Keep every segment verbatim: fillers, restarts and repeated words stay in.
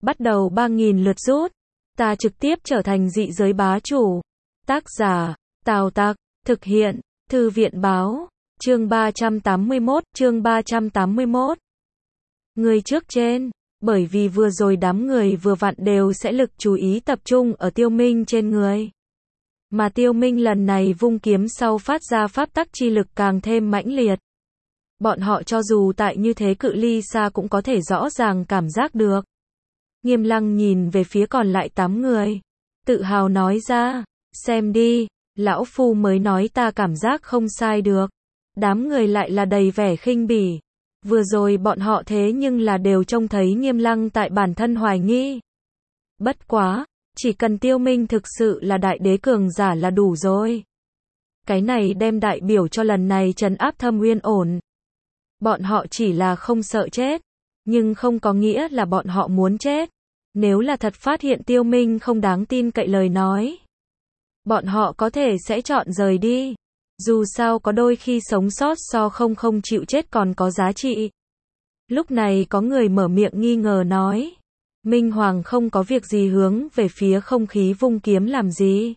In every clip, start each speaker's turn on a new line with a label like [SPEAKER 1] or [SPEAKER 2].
[SPEAKER 1] bắt đầu ba nghìn lượt rút. Ta trực tiếp trở thành dị giới bá chủ. Tác giả, Tào Tặc, thực hiện, Thư viện báo, chương ba trăm tám mươi mốt, chương ba trăm tám mươi mốt. Người trước trên, bởi vì vừa rồi đám người vừa vặn đều sẽ lực chú ý tập trung ở Tiêu Minh trên người. Mà Tiêu Minh lần này vung kiếm sau phát ra pháp tắc chi lực càng thêm mãnh liệt. Bọn họ cho dù tại như thế cự ly xa cũng có thể rõ ràng cảm giác được. Nghiêm Lăng nhìn về phía còn lại tám người, tự hào nói ra, xem đi, lão phu mới nói ta cảm giác không sai được. Đám người lại là đầy vẻ khinh bỉ. Vừa rồi bọn họ thế nhưng là đều trông thấy Nghiêm Lăng tại bản thân hoài nghi. Bất quá, chỉ cần Tiêu Minh thực sự là đại đế cường giả là đủ rồi. Cái này đem đại biểu cho lần này trấn áp Thâm Uyên ổn. Bọn họ chỉ là không sợ chết, nhưng không có nghĩa là bọn họ muốn chết. Nếu là thật phát hiện Tiêu Minh không đáng tin cậy lời nói, bọn họ có thể sẽ chọn rời đi. Dù sao có đôi khi sống sót so không không chịu chết còn có giá trị. Lúc này có người mở miệng nghi ngờ nói, Minh Hoàng không có việc gì hướng về phía không khí vung kiếm làm gì.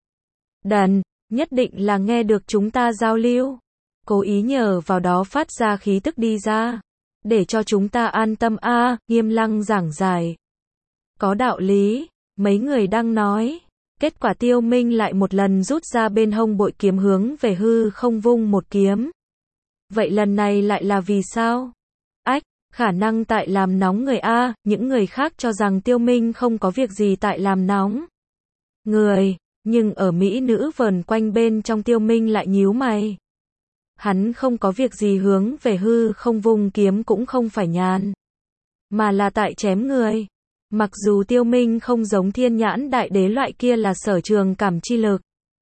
[SPEAKER 1] Đần, nhất định là nghe được chúng ta giao lưu, cố ý nhờ vào đó phát ra khí tức đi ra, để cho chúng ta an tâm a. À, Nghiêm Lăng giảng giải. Có đạo lý, mấy người đang nói. Kết quả Tiêu Minh lại một lần rút ra bên hông bội kiếm hướng về hư không vung một kiếm. Vậy lần này lại là vì sao? Ách, khả năng tại làm nóng người a. Những người khác cho rằng Tiêu Minh không có việc gì tại làm nóng người, nhưng ở mỹ nữ vờn quanh bên trong Tiêu Minh lại nhíu mày. Hắn không có việc gì hướng về hư không vung kiếm cũng không phải nhàn, mà là tại chém người. Mặc dù Tiêu Minh không giống Thiên Nhãn Đại Đế loại kia là sở trường cảm chi lực.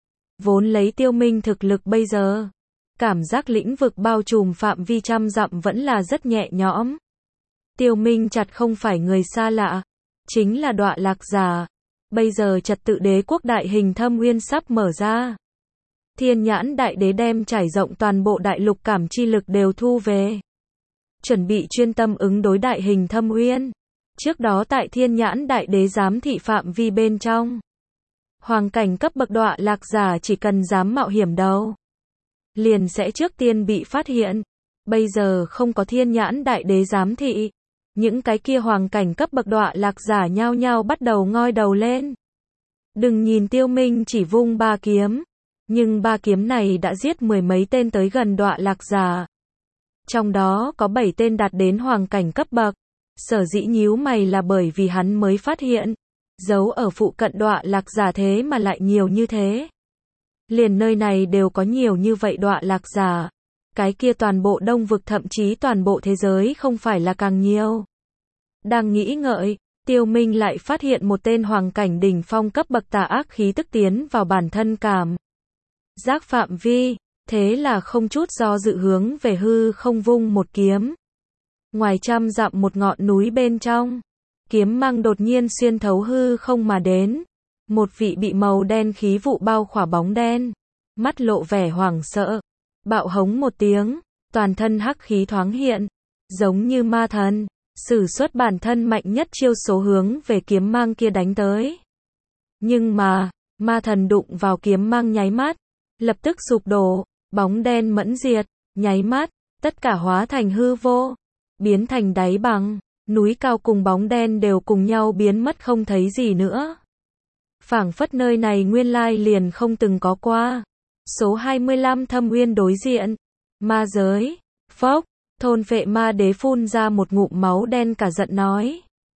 [SPEAKER 1] Vốn lấy Tiêu Minh thực lực bây giờ, cảm giác lĩnh vực bao trùm phạm vi trăm dặm vẫn là rất nhẹ nhõm. Tiêu Minh chặt không phải người xa lạ, chính là Đọa Lạc Giả. Bây giờ trật tự đế quốc đại hình Thâm Uyên sắp mở ra. Thiên Nhãn Đại Đế đem trải rộng toàn bộ đại lục cảm chi lực đều thu về, chuẩn bị chuyên tâm ứng đối đại hình Thâm Uyên. Trước đó tại Thiên Nhãn Đại Đế giám thị phạm vi bên trong, hoàng cảnh cấp bậc Đọa Lạc Giả chỉ cần dám mạo hiểm đầu, liền sẽ trước tiên bị phát hiện. Bây giờ không có Thiên Nhãn Đại Đế giám thị, những cái kia hoàng cảnh cấp bậc Đọa Lạc Giả nhao nhao bắt đầu ngoi đầu lên. Đừng nhìn Tiêu Minh chỉ vung ba kiếm, nhưng ba kiếm này đã giết mười mấy tên tới gần Đọa Lạc Giả. Trong đó có bảy tên đạt đến hoàng cảnh cấp bậc. Sở dĩ nhíu mày là bởi vì hắn mới phát hiện, giấu ở phụ cận Đọa Lạc Giả thế mà lại nhiều như thế. Liền nơi này đều có nhiều như vậy Đọa Lạc Giả. Cái kia toàn bộ Đông vực thậm chí toàn bộ thế giới không phải là càng nhiều. Đang nghĩ ngợi, Tiêu Minh lại phát hiện một tên hoàng cảnh đỉnh phong cấp bậc tà ác khí tức tiến vào bản thân cảm giác phạm vi, thế là không chút do dự hướng về hư không vung một kiếm. Ngoài trăm dặm một ngọn núi bên trong, kiếm mang đột nhiên xuyên thấu hư không mà đến. Một vị bị màu đen khí vụ bao khỏa bóng đen, mắt lộ vẻ hoảng sợ, bạo hống một tiếng, toàn thân hắc khí thoáng hiện, giống như ma thần, sử xuất bản thân mạnh nhất chiêu số hướng về kiếm mang kia đánh tới. Nhưng mà, ma thần đụng vào kiếm mang nháy mắt, lập tức sụp đổ, bóng đen mẫn diệt, nháy mắt, tất cả hóa thành hư vô, biến thành đáy bằng, núi cao cùng bóng đen đều cùng nhau biến mất không thấy gì nữa. Phảng phất nơi này nguyên lai liền không từng có qua. Số hai mươi lăm Thâm Uyên đối diện, ma giới, phốc, thôn phệ ma đế phun ra một ngụm máu đen cả giận nói.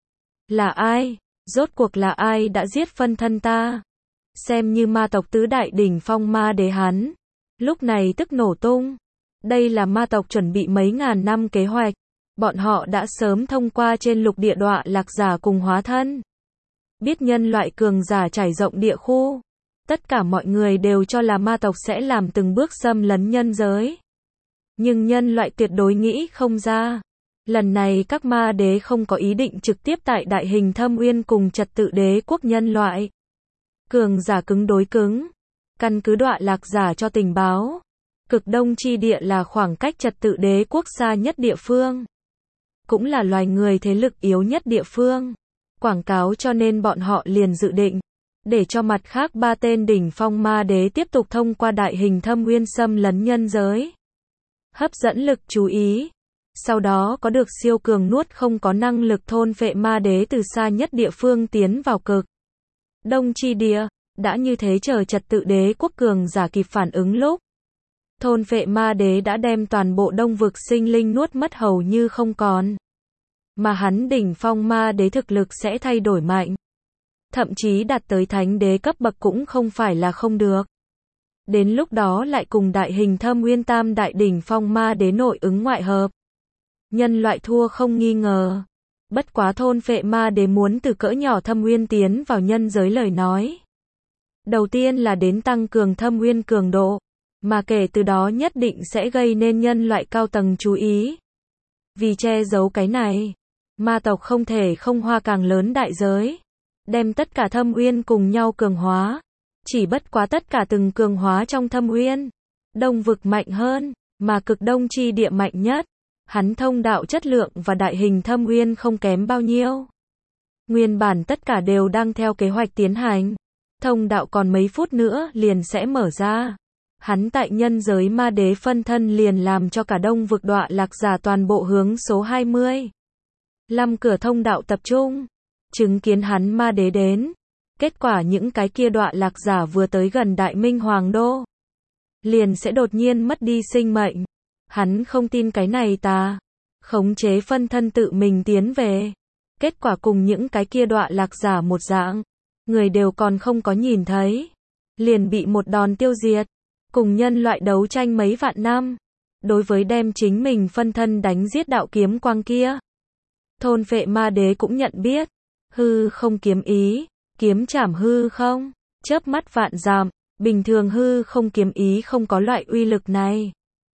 [SPEAKER 1] Là ai? Rốt cuộc là ai đã giết phân thân ta? Xem như ma tộc tứ đại đỉnh phong ma đế hắn, lúc này tức nổ tung. Đây là ma tộc chuẩn bị mấy ngàn năm kế hoạch. Bọn họ đã sớm thông qua trên lục địa Đọa Lạc Giả cùng hóa thân. Biết nhân loại cường giả trải rộng địa khu. Tất cả mọi người đều cho là ma tộc sẽ làm từng bước xâm lấn nhân giới. Nhưng nhân loại tuyệt đối nghĩ không ra. Lần này các ma đế không có ý định trực tiếp tại đại hình Thâm Uyên cùng trật tự đế quốc nhân loại. Cường giả cứng đối cứng. Căn cứ Đọa Lạc Giả cho tình báo. Cực Đông chi địa là khoảng cách trật tự đế quốc xa nhất địa phương. Cũng là loài người thế lực yếu nhất địa phương. quảng cáo cho nên bọn họ liền dự định để cho mặt khác ba tên đỉnh phong ma đế tiếp tục thông qua đại hình thâm uyên xâm lấn nhân giới, hấp dẫn lực chú ý, sau đó có được siêu cường nuốt không có năng lực thôn phệ ma đế từ xa nhất địa phương tiến vào cực đông chi địa. Đã như thế chờ trật tự đế quốc cường giả kịp phản ứng lúc thôn phệ ma đế đã đem toàn bộ đông vực sinh linh nuốt mất hầu như không còn, mà hắn đỉnh phong ma đế thực lực sẽ thay đổi mạnh, thậm chí đạt tới thánh đế cấp bậc cũng không phải là không được. Đến lúc đó lại cùng đại hình thâm uyên tam đại đỉnh phong ma đế nội ứng ngoại hợp, nhân loại thua không nghi ngờ. Bất quá thôn phệ ma đế muốn từ cỡ nhỏ thâm uyên tiến vào nhân giới lời nói, đầu tiên là đến tăng cường thâm uyên cường độ, mà kể từ đó nhất định sẽ gây nên nhân loại cao tầng chú ý. Vì che giấu cái này, ma tộc không thể không hoa càng lớn đại giới, đem tất cả thâm uyên cùng nhau cường hóa. Chỉ bất quá tất cả từng cường hóa trong thâm uyên, đông vực mạnh hơn, mà cực đông chi địa mạnh nhất. Hắn thông đạo chất lượng và đại hình thâm uyên không kém bao nhiêu. Nguyên bản tất cả đều đang theo kế hoạch tiến hành. Thông đạo còn mấy phút nữa liền sẽ mở ra. Hắn tại nhân giới ma đế phân thân liền làm cho cả đông vực đọa lạc giả toàn bộ hướng số hai mươi lăm cửa thông đạo tập trung. Chứng kiến hắn ma đế đến. Kết quả những cái kia đọa lạc giả vừa tới gần Đại Minh Hoàng Đô, liền sẽ đột nhiên mất đi sinh mệnh. Hắn không tin cái này ta. Khống chế phân thân tự mình tiến về. Kết quả cùng những cái kia đọa lạc giả một dạng. Người đều còn không có nhìn thấy. Liền bị một đòn tiêu diệt. Cùng nhân loại đấu tranh mấy vạn năm. Đối với đem chính mình phân thân đánh giết đạo kiếm quang kia. Thôn phệ ma đế cũng nhận biết. Hư không kiếm ý. Kiếm chảm hư không. Chớp mắt vạn dặm. Bình thường hư không kiếm ý không có loại uy lực này.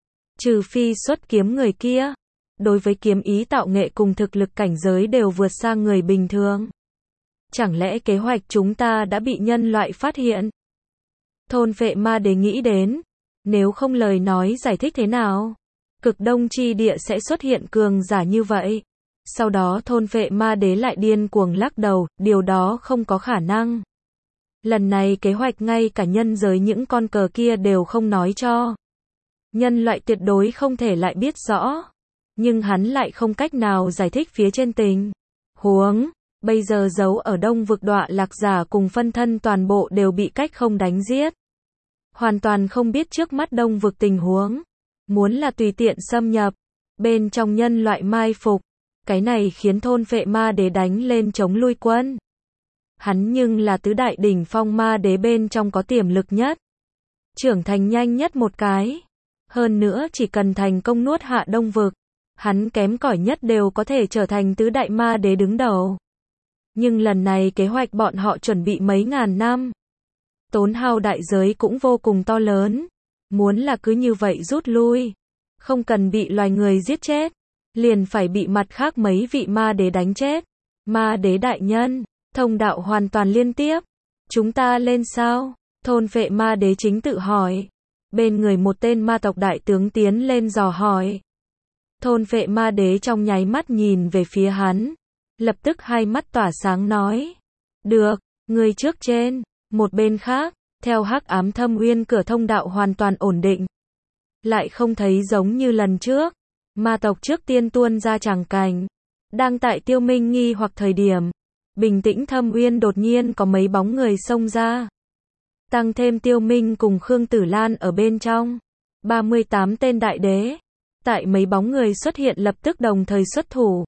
[SPEAKER 1] Trừ phi xuất kiếm người kia. Đối với kiếm ý tạo nghệ cùng thực lực cảnh giới đều vượt xa người bình thường. Chẳng lẽ kế hoạch chúng ta đã bị nhân loại phát hiện? Thôn phệ ma đế nghĩ đến. Nếu không lời nói giải thích thế nào? Cực đông chi địa sẽ xuất hiện cường giả như vậy. Sau đó thôn phệ ma đế lại điên cuồng lắc đầu, điều đó không có khả năng. Lần này kế hoạch ngay cả nhân giới những con cờ kia đều không nói cho. Nhân loại tuyệt đối không thể lại biết rõ. Nhưng hắn lại không cách nào giải thích phía trên tình huống. Bây giờ giấu ở đông vực đọa lạc giả cùng phân thân toàn bộ đều bị cách không đánh giết. Hoàn toàn không biết trước mắt đông vực tình huống. Muốn là tùy tiện xâm nhập. Bên trong nhân loại mai phục. Cái này khiến thôn phệ ma đế đánh lên chống lui quân. Hắn nhưng là tứ đại đỉnh phong ma đế bên trong có tiềm lực nhất. Trưởng thành nhanh nhất một cái. Hơn nữa chỉ cần thành công nuốt hạ đông vực. Hắn kém cỏi nhất đều có thể trở thành tứ đại ma đế đứng đầu. Nhưng lần này kế hoạch bọn họ chuẩn bị mấy ngàn năm. Tốn hao đại giới cũng vô cùng to lớn. Muốn là cứ như vậy rút lui. Không cần bị loài người giết chết. Liền phải bị mặt khác mấy vị ma đế đánh chết. Ma đế đại nhân. Thông đạo hoàn toàn liên tiếp. Chúng ta lên sao? Thôn phệ ma đế chính tự hỏi. Bên người một tên ma tộc đại tướng tiến lên dò hỏi. Thôn phệ ma đế trong nháy mắt nhìn về phía hắn. Lập tức hai mắt tỏa sáng nói. Được, người trước trên. Một bên khác, theo hắc ám thâm uyên cửa thông đạo hoàn toàn ổn định. Lại không thấy giống như lần trước. Ma tộc trước tiên tuôn ra tràng cảnh. Đang tại Tiêu Minh nghi hoặc thời điểm. Bình tĩnh thâm uyên đột nhiên có mấy bóng người xông ra. Tăng thêm Tiêu Minh cùng Khương Tử Lan ở bên trong. ba mươi tám tên đại đế. Tại mấy bóng người xuất hiện lập tức đồng thời xuất thủ.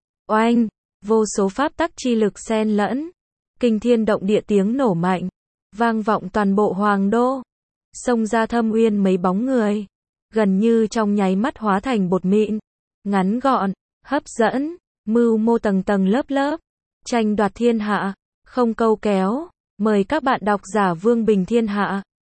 [SPEAKER 1] Oanh, vô số pháp tắc chi lực xen lẫn. Kinh thiên động địa tiếng nổ mạnh. Vang vọng toàn bộ hoàng đô. Xông ra thâm uyên mấy bóng người. Gần như trong nháy mắt hóa thành bột mịn. Ngắn gọn, hấp dẫn, mưu mô tầng tầng lớp lớp. Tranh đoạt thiên hạ, không câu kéo. Mời các bạn đọc giả Vương Bình Thiên Hạ.